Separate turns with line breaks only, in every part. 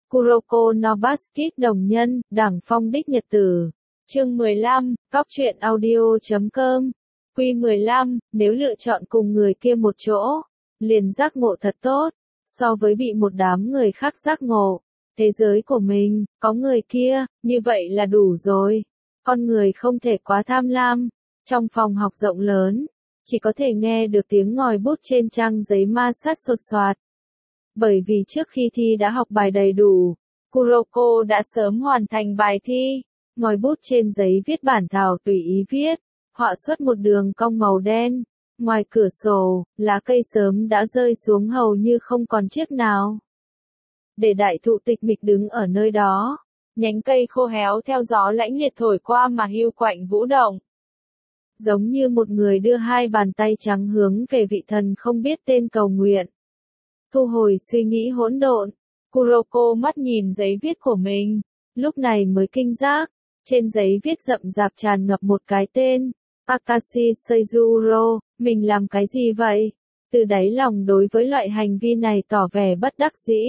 Kuroko no Basket đồng nhân, Đảng Phong đích nhật tử. Chương 15, Cóc truyện audio.com. Quy 15, nếu lựa chọn cùng người kia một chỗ, liền giác ngộ thật tốt, so với bị một đám người khác giác ngộ. Thế giới của mình, có người kia, như vậy là đủ rồi. Con người không thể quá tham lam. Trong phòng học rộng lớn, chỉ có thể nghe được tiếng ngòi bút trên trang giấy ma sát sột soạt. Bởi vì trước khi thi đã học bài đầy đủ, Kuroko đã sớm hoàn thành bài thi. Ngòi bút trên giấy viết bản thảo tùy ý viết, họa xuất một đường cong màu đen. Ngoài cửa sổ, lá cây sớm đã rơi xuống hầu như không còn chiếc nào. Để đại thụ tịch mịch đứng ở nơi đó, nhánh cây khô héo theo gió lãnh liệt thổi qua mà hiu quạnh vũ động. Giống như một người đưa hai bàn tay trắng hướng về vị thần không biết tên cầu nguyện. Thu hồi suy nghĩ hỗn độn, Kuroko mắt nhìn giấy viết của mình, lúc này mới kinh giác, trên giấy viết rậm rạp tràn ngập một cái tên, Akashi Seijuro, mình làm cái gì vậy? Từ đáy lòng đối với loại hành vi này tỏ vẻ bất đắc dĩ.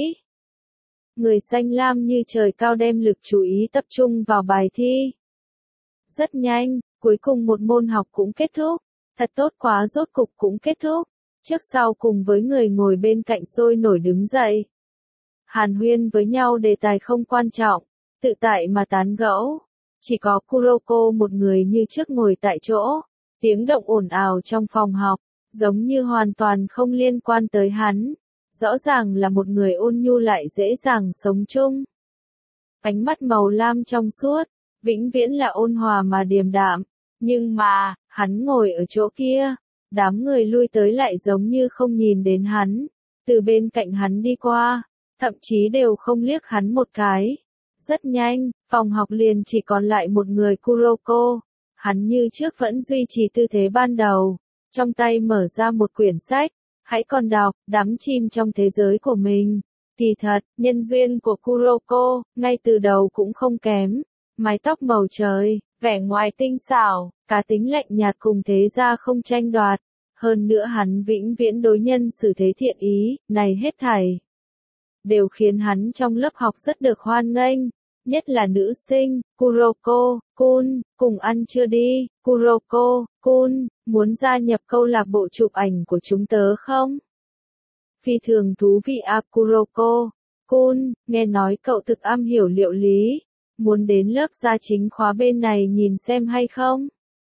Người xanh lam như trời cao đem lực chú ý tập trung vào bài thi. Rất nhanh, cuối cùng một môn học cũng kết thúc, thật tốt quá rốt cục cũng kết thúc. Trước sau cùng với người ngồi bên cạnh sôi nổi đứng dậy. Hàn huyên với nhau đề tài không quan trọng, tự tại mà tán gẫu. Chỉ có Kuroko một người như trước ngồi tại chỗ, tiếng động ồn ào trong phòng học, giống như hoàn toàn không liên quan tới hắn. Rõ ràng là một người ôn nhu lại dễ dàng sống chung. Ánh mắt màu lam trong suốt, vĩnh viễn là ôn hòa mà điềm đạm. Nhưng mà, hắn ngồi ở chỗ kia. Đám người lui tới lại giống như không nhìn đến hắn, từ bên cạnh hắn đi qua, thậm chí đều không liếc hắn một cái. Rất nhanh, phòng học liền chỉ còn lại một người Kuroko, hắn như trước vẫn duy trì tư thế ban đầu, trong tay mở ra một quyển sách, hãy còn đọc, đắm chìm trong thế giới của mình. Kỳ thật, nhân duyên của Kuroko, ngay từ đầu cũng không kém, mái tóc màu trời, vẻ ngoài tinh xảo, cá tính lạnh nhạt cùng thế gia không tranh đoạt. Hơn nữa hắn vĩnh viễn đối nhân xử thế thiện ý, này hết thảy đều khiến hắn trong lớp học rất được hoan nghênh, nhất là nữ sinh. Kuroko-kun, cùng ăn chưa đi, Kuroko-kun, muốn gia nhập câu lạc bộ chụp ảnh của chúng tớ không? Phi thường thú vị à Kuroko-kun, nghe nói cậu thực am hiểu liệu lý, muốn đến lớp gia chính khóa bên này nhìn xem hay không?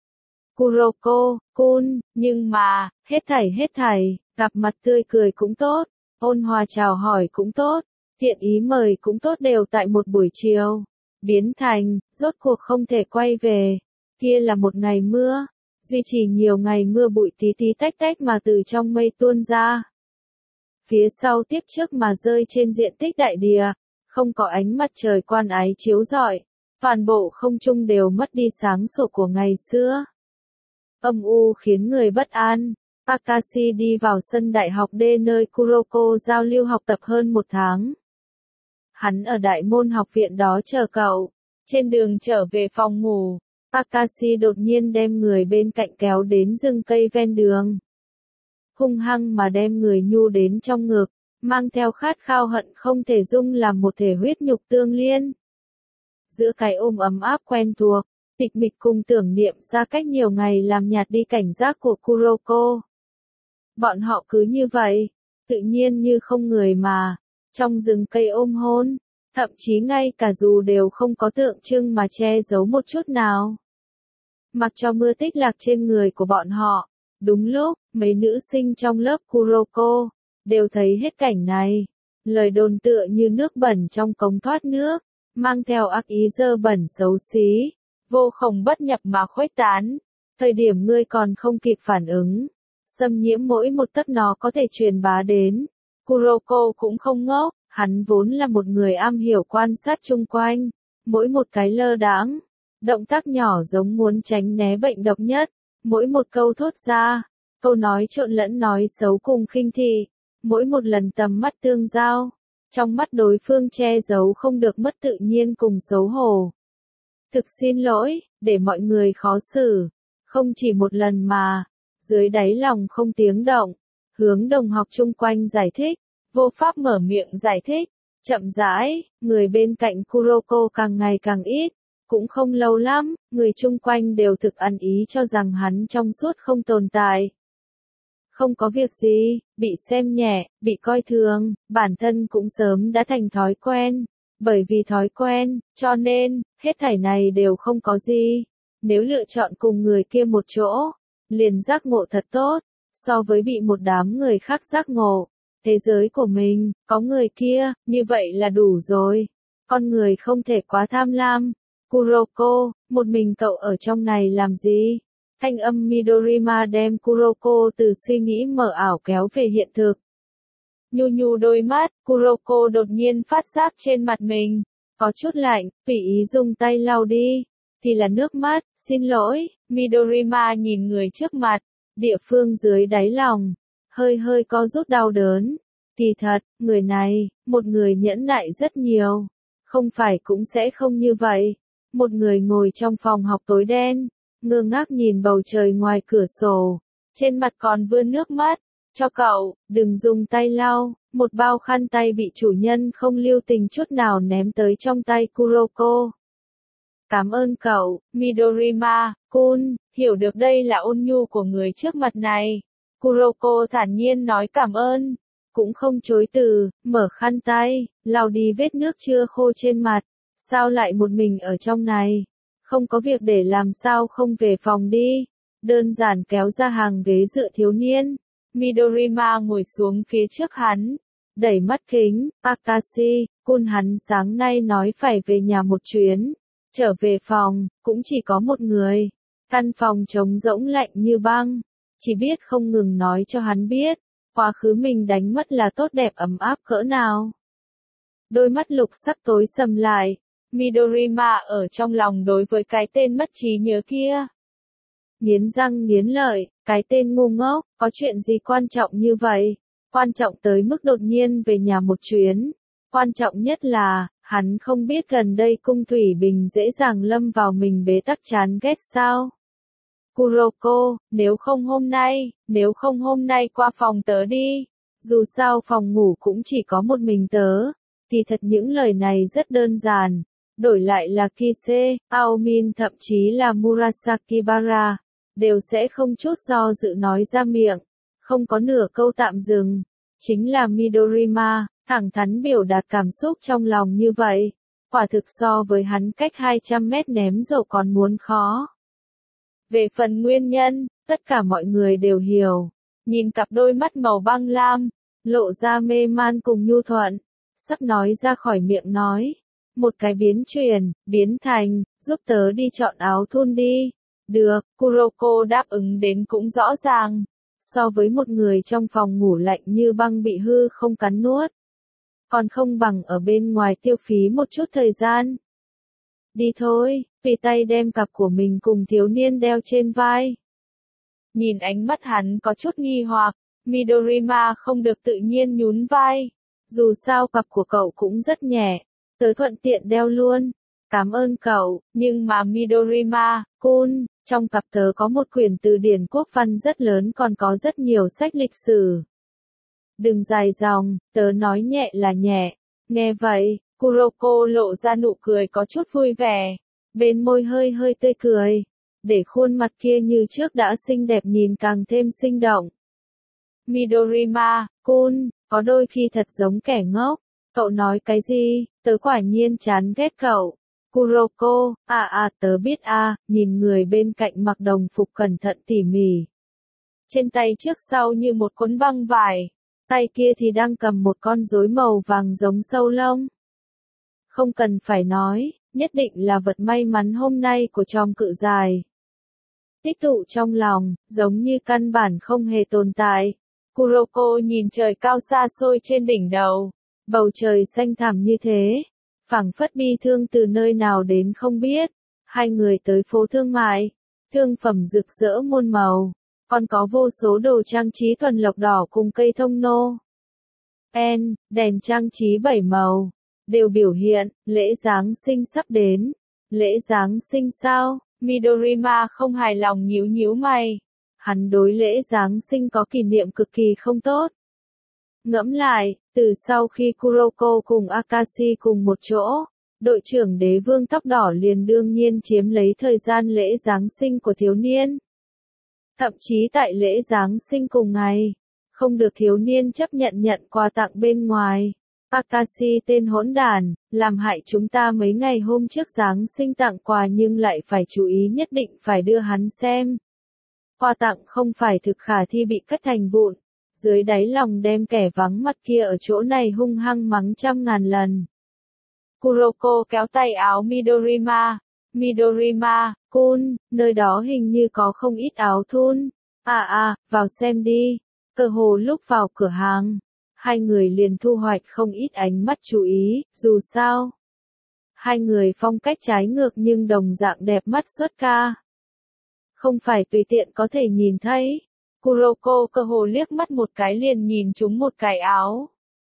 Kuroko-kun, nhưng mà, hết thảy, gặp mặt tươi cười cũng tốt, ôn hòa chào hỏi cũng tốt, thiện ý mời cũng tốt đều tại một buổi chiều. Biến thành, rốt cuộc không thể quay về. Kia là một ngày mưa, duy trì nhiều ngày mưa bụi tí tí tách tách mà từ trong mây tuôn ra. Phía sau tiếp trước mà rơi trên diện tích đại địa, không có ánh mặt trời quan ái chiếu rọi, toàn bộ không trung đều mất đi sáng sủa của ngày xưa. Âm u khiến người bất an. Akashi đi vào sân đại học D nơi Kuroko giao lưu học tập hơn một tháng. Hắn ở đại môn học viện đó chờ cậu. Trên đường trở về phòng ngủ, Akashi đột nhiên đem người bên cạnh kéo đến rừng cây ven đường. Hung hăng mà đem người nhu đến trong ngực, mang theo khát khao hận không thể dung làm một thể huyết nhục tương liên. Giữa cái ôm ấm áp quen thuộc, tịch mịch cùng tưởng niệm xa cách nhiều ngày làm nhạt đi cảnh giác của Kuroko. Bọn họ cứ như vậy, tự nhiên như không người mà, trong rừng cây ôm hôn, thậm chí ngay cả dù đều không có tượng trưng mà che giấu một chút nào. Mặc cho mưa tích lạc trên người của bọn họ, đúng lúc, mấy nữ sinh trong lớp Kuroko, đều thấy hết cảnh này. Lời đồn tựa như nước bẩn trong cống thoát nước, mang theo ác ý dơ bẩn xấu xí, vô khổng bất nhập mà khuếch tán. Thời điểm ngươi còn không kịp phản ứng, xâm nhiễm mỗi một tấc nó có thể truyền bá đến. Kuroko cũng không ngốc, hắn vốn là một người am hiểu quan sát chung quanh, mỗi một cái lơ đãng, động tác nhỏ giống muốn tránh né bệnh độc nhất, mỗi một câu thốt ra, câu nói trộn lẫn nói xấu cùng khinh thị, mỗi một lần tầm mắt tương giao, trong mắt đối phương che giấu không được mất tự nhiên cùng xấu hổ. Thực xin lỗi, để mọi người khó xử, không chỉ một lần mà, dưới đáy lòng không tiếng động, hướng đồng học chung quanh giải thích, vô pháp mở miệng giải thích, Chậm rãi, người bên cạnh Kuroko càng ngày càng ít. Cũng không lâu lắm, người chung quanh đều thực ăn ý cho rằng hắn trong suốt không tồn tại. Không có việc gì, bị xem nhẹ, bị coi thường, bản thân cũng sớm đã thành thói quen. Bởi vì thói quen, cho nên, hết thảy này đều không có gì. Nếu lựa chọn cùng người kia một chỗ, liền giác ngộ thật tốt, so với bị một đám người khác giác ngộ. Thế giới của mình, có người kia, như vậy là đủ rồi. Con người không thể quá tham lam. Kuroko, một mình cậu ở trong này làm gì? Thanh âm Midorima đem Kuroko từ suy nghĩ mờ ảo kéo về hiện thực. Nhu nhu đôi mắt, Kuroko đột nhiên phát giác trên mặt mình. Có chút lạnh, tùy ý dùng tay lau đi. Thì là nước mắt, xin lỗi, Midorima nhìn người trước mặt. Địa phương dưới đáy lòng. Hơi hơi có rút đau đớn. Kỳ thật, người này, một người nhẫn nại rất nhiều. Không phải cũng sẽ không như vậy. Một người ngồi trong phòng học tối đen, ngơ ngác nhìn bầu trời ngoài cửa sổ. Trên mặt còn vươn nước mắt. Cho cậu, đừng dùng tay lau. Một bao khăn tay bị chủ nhân không lưu tình chút nào ném tới trong tay Kuroko. Cảm ơn cậu, Midorima-kun, hiểu được đây là ôn nhu của người trước mặt này. Kuroko thản nhiên nói cảm ơn, cũng không chối từ, mở khăn tay, lau đi vết nước chưa khô trên mặt. Sao lại một mình ở trong này? Không có việc để làm sao không về phòng đi? Đơn giản kéo ra hàng ghế dựa thiếu niên. Midorima ngồi xuống phía trước hắn, đẩy mắt kính, Akashi-kun hắn sáng nay nói phải về nhà một chuyến. Trở về phòng, cũng chỉ có một người. Căn phòng trống rỗng lạnh như băng. Chỉ biết không ngừng nói cho hắn biết, quá khứ mình đánh mất là tốt đẹp ấm áp cỡ nào. Đôi mắt lục sắc tối sầm lại. Midorima ở trong lòng đối với cái tên mất trí nhớ kia. Nghiến răng nghiến lợi, cái tên ngu ngốc, có chuyện gì quan trọng như vậy? Quan trọng tới mức đột nhiên về nhà một chuyến. Quan trọng nhất là, hắn không biết gần đây cung thủy bình dễ dàng lâm vào mình bế tắc chán ghét sao? Kuroko, nếu không hôm nay qua phòng tớ đi. Dù sao phòng ngủ cũng chỉ có một mình tớ. Thì thật những lời này rất đơn giản. Đổi lại là Kise, Aomin thậm chí là Murasakibara, đều sẽ không chút do dự nói ra miệng. Không có nửa câu tạm dừng. Chính là Midorima, thẳng thắn biểu đạt cảm xúc trong lòng như vậy. Quả thực so với hắn cách 200 mét ném dầu còn muốn khó. Về phần nguyên nhân, tất cả mọi người đều hiểu. Nhìn cặp đôi mắt màu băng lam, lộ ra mê man cùng nhu thuận. Sắp nói ra khỏi miệng nói. Một cái biến thành, giúp tớ đi chọn áo thun đi. Được, Kuroko đáp ứng đến cũng rõ ràng. So với một người trong phòng ngủ lạnh như băng bị hư không cắn nuốt. Còn không bằng ở bên ngoài tiêu phí một chút thời gian. Đi thôi, tùy tay đem cặp của mình cùng thiếu niên đeo trên vai. Nhìn ánh mắt hắn có chút nghi hoặc, Midorima không được tự nhiên nhún vai. Dù sao cặp của cậu cũng rất nhẹ, tớ thuận tiện đeo luôn. Cảm ơn cậu, nhưng mà Midorima-kun, trong cặp tớ có một quyển từ điển quốc văn rất lớn còn có rất nhiều sách lịch sử. Đừng dài dòng, tớ nói nhẹ là nhẹ. Nghe vậy, Kuroko lộ ra nụ cười có chút vui vẻ. Bên môi hơi hơi tươi cười. Để khuôn mặt kia như trước đã xinh đẹp nhìn càng thêm sinh động. Midorima-kun, có đôi khi thật giống kẻ ngốc. Cậu nói cái gì, tớ quả nhiên chán ghét cậu. Kuroko, tớ biết nhìn người bên cạnh mặc đồng phục cẩn thận tỉ mỉ. Trên tay trước sau như một cuốn băng vải, tay kia thì đang cầm một con rối màu vàng giống sâu lông. Không cần phải nói, nhất định là vật may mắn hôm nay của chòm cự dài. Tích tụ trong lòng, giống như căn bản không hề tồn tại. Kuroko nhìn trời cao xa xôi trên đỉnh đầu, bầu trời xanh thẳm như thế. Phảng phất bi thương từ nơi nào đến không biết. Hai người tới phố thương mại. Thương phẩm rực rỡ muôn màu. Còn có vô số đồ trang trí thuần lộc đỏ cùng cây thông nô. Đèn trang trí 7 màu. Đều biểu hiện, lễ Giáng sinh sắp đến. Lễ Giáng sinh sao? Midorima không hài lòng nhíu nhíu mày. Hắn đối lễ Giáng sinh có kỷ niệm cực kỳ không tốt. Ngẫm lại, từ sau khi Kuroko cùng Akashi cùng một chỗ, đội trưởng đế vương tóc đỏ liền đương nhiên chiếm lấy thời gian lễ Giáng sinh của thiếu niên. Thậm chí tại lễ Giáng sinh cùng ngày, không được thiếu niên chấp nhận quà tặng bên ngoài. Akashi tên hỗn đản, làm hại chúng ta mấy ngày hôm trước Giáng sinh tặng quà nhưng lại phải chú ý nhất định phải đưa hắn xem. Quà tặng không phải thực khả thi bị cắt thành vụn, dưới đáy lòng đem kẻ vắng mặt kia ở chỗ này hung hăng mắng trăm ngàn lần. Kuroko kéo tay áo Midorima. Midorima-kun, nơi đó hình như có không ít áo thun. Vào xem đi. Cơ hồ lúc vào cửa hàng, hai người liền thu hoạch không ít ánh mắt chú ý, dù sao. Hai người phong cách trái ngược nhưng đồng dạng đẹp mắt xuất ca. Không phải tùy tiện có thể nhìn thấy. Kuroko cơ hồ liếc mắt một cái liền nhìn trúng một cái áo.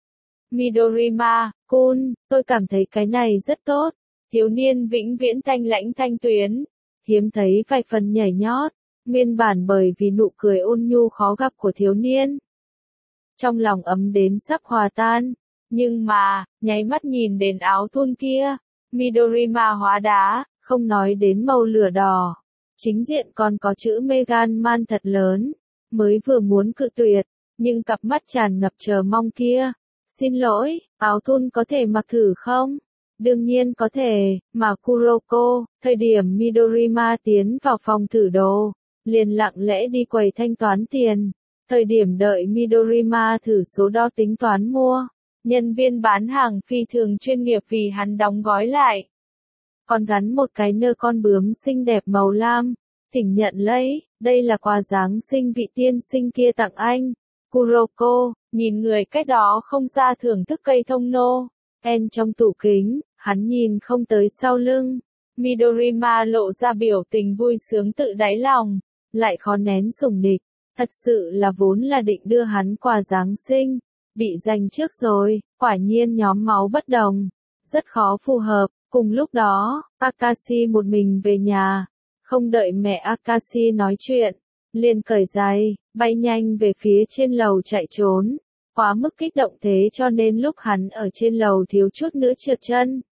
Midorima-kun, tôi cảm thấy cái này rất tốt. Thiếu niên vĩnh viễn thanh lãnh thanh tuyến, hiếm thấy vài phần nhảy nhót, nguyên bản bởi vì nụ cười ôn nhu khó gặp của thiếu niên. Trong lòng ấm đến sắp hòa tan, nhưng mà, nháy mắt nhìn đến áo thun kia, Midorima hóa đá, không nói đến màu lửa đỏ. Chính diện còn có chữ Megan Man thật lớn, mới vừa muốn cự tuyệt, nhưng cặp mắt tràn ngập chờ mong kia. Xin lỗi, áo thun có thể mặc thử không? Đương nhiên có thể, mà Kuroko, thời điểm Midorima tiến vào phòng thử đồ, liền lặng lẽ đi quầy thanh toán tiền. Thời điểm đợi Midorima thử số đo tính toán mua, nhân viên bán hàng phi thường chuyên nghiệp vì hắn đóng gói lại. Còn gắn một cái nơ con bướm xinh đẹp màu lam, thỉnh nhận lấy, đây là quà Giáng sinh vị tiên sinh kia tặng anh. Kuroko, nhìn người cách đó không xa thưởng thức cây thông nô. Trong tủ kính, hắn nhìn không tới sau lưng. Midorima lộ ra biểu tình vui sướng tự đáy lòng, lại khó nén sủng nịch. Thật sự là vốn là định đưa hắn quà Giáng sinh, bị giành trước rồi, quả nhiên nhóm máu bất đồng, rất khó phù hợp. Cùng lúc đó, Akashi một mình về nhà, không đợi mẹ Akashi nói chuyện, liền cởi giày, bay nhanh về phía trên lầu chạy trốn. Quá mức kích động thế cho nên lúc hắn ở trên lầu thiếu chút nữa trượt chân.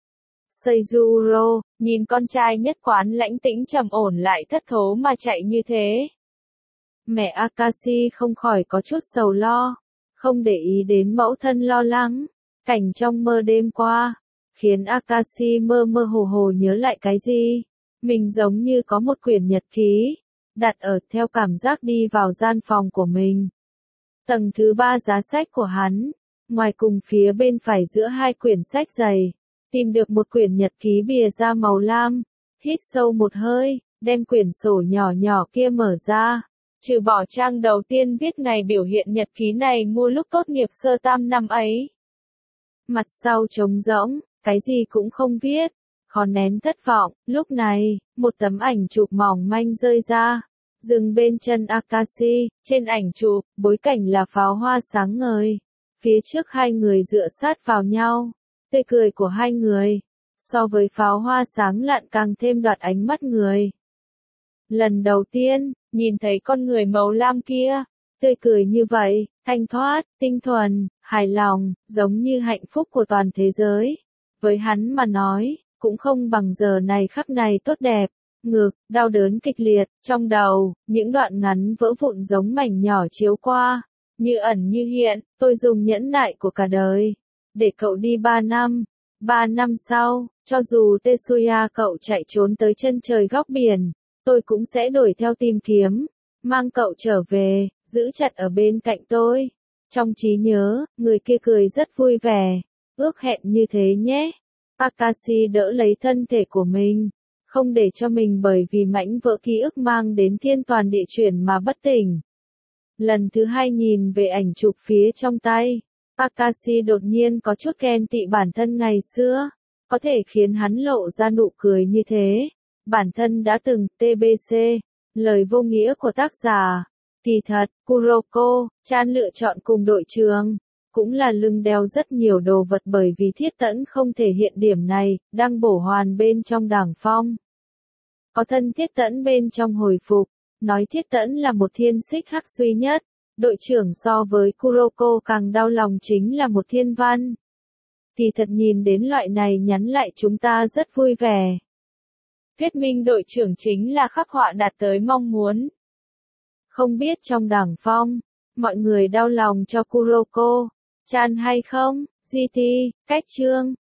Seijuro, nhìn con trai nhất quán lãnh tĩnh trầm ổn lại thất thố mà chạy như thế. Mẹ Akashi không khỏi có chút sầu lo, không để ý đến mẫu thân lo lắng. Cảnh trong mơ đêm qua, khiến Akashi mơ mơ hồ hồ nhớ lại cái gì. Mình giống như có một quyển nhật ký, đặt ở theo cảm giác đi vào gian phòng của mình. Tầng thứ 3 giá sách của hắn, ngoài cùng phía bên phải giữa hai quyển sách dày, tìm được một quyển nhật ký bìa da màu lam, hít sâu một hơi, đem quyển sổ nhỏ nhỏ kia mở ra. Trừ bỏ trang đầu tiên viết ngày biểu hiện nhật ký này mua lúc tốt nghiệp sơ tam năm ấy. Mặt sau trống rỗng, cái gì cũng không viết, khó nén thất vọng. Lúc này, một tấm ảnh chụp mỏng manh rơi ra, dừng bên chân Akashi. Trên ảnh chụp, bối cảnh là pháo hoa sáng ngời, phía trước hai người dựa sát vào nhau, tươi cười của hai người, so với pháo hoa sáng lạn càng thêm đoạt ánh mắt người. Lần đầu tiên, nhìn thấy con người màu lam kia, tươi cười như vậy, thanh thoát, tinh thuần, hài lòng, giống như hạnh phúc của toàn thế giới. Với hắn mà nói, cũng không bằng giờ này khắc này tốt đẹp. Ngực, đau đớn kịch liệt, trong đầu, những đoạn ngắn vỡ vụn giống mảnh nhỏ chiếu qua, như ẩn như hiện, tôi dùng nhẫn nại của cả đời, để cậu đi 3 năm. 3 năm sau, cho dù Tetsuya cậu chạy trốn tới chân trời góc biển, tôi cũng sẽ đuổi theo tìm kiếm, mang cậu trở về, giữ chặt ở bên cạnh tôi. Trong trí nhớ, người kia cười rất vui vẻ, ước hẹn như thế nhé. Akashi đỡ lấy thân thể của mình, không để cho mình bởi vì mảnh vỡ ký ức mang đến thiên toàn địa chuyển mà bất tỉnh. Lần thứ hai nhìn về ảnh chụp phía trong tay, Akashi đột nhiên có chút ghen tị bản thân ngày xưa, có thể khiến hắn lộ ra nụ cười như thế. Bản thân đã từng TBC, lời vô nghĩa của tác giả. Kỳ thật, Kuroko, Chan lựa chọn cùng đội trường, cũng là lưng đeo rất nhiều đồ vật bởi vì Thiết Tẫn không thể hiện điểm này, đang bổ hoàn bên trong Đảng Phong. Có thân Thiết Tẫn bên trong hồi phục, nói Thiết Tẫn là một thiên xích hắc duy nhất, Đội trưởng so với Kuroko càng đau lòng chính là một thiên văn. Thì thật nhìn đến loại này nhắn lại chúng ta rất vui vẻ. Thuyết minh đội trưởng chính là khắc họa đạt tới mong muốn. Không biết trong đảng phong, mọi người đau lòng cho Kuroko, chan hay không? GT, cách chương.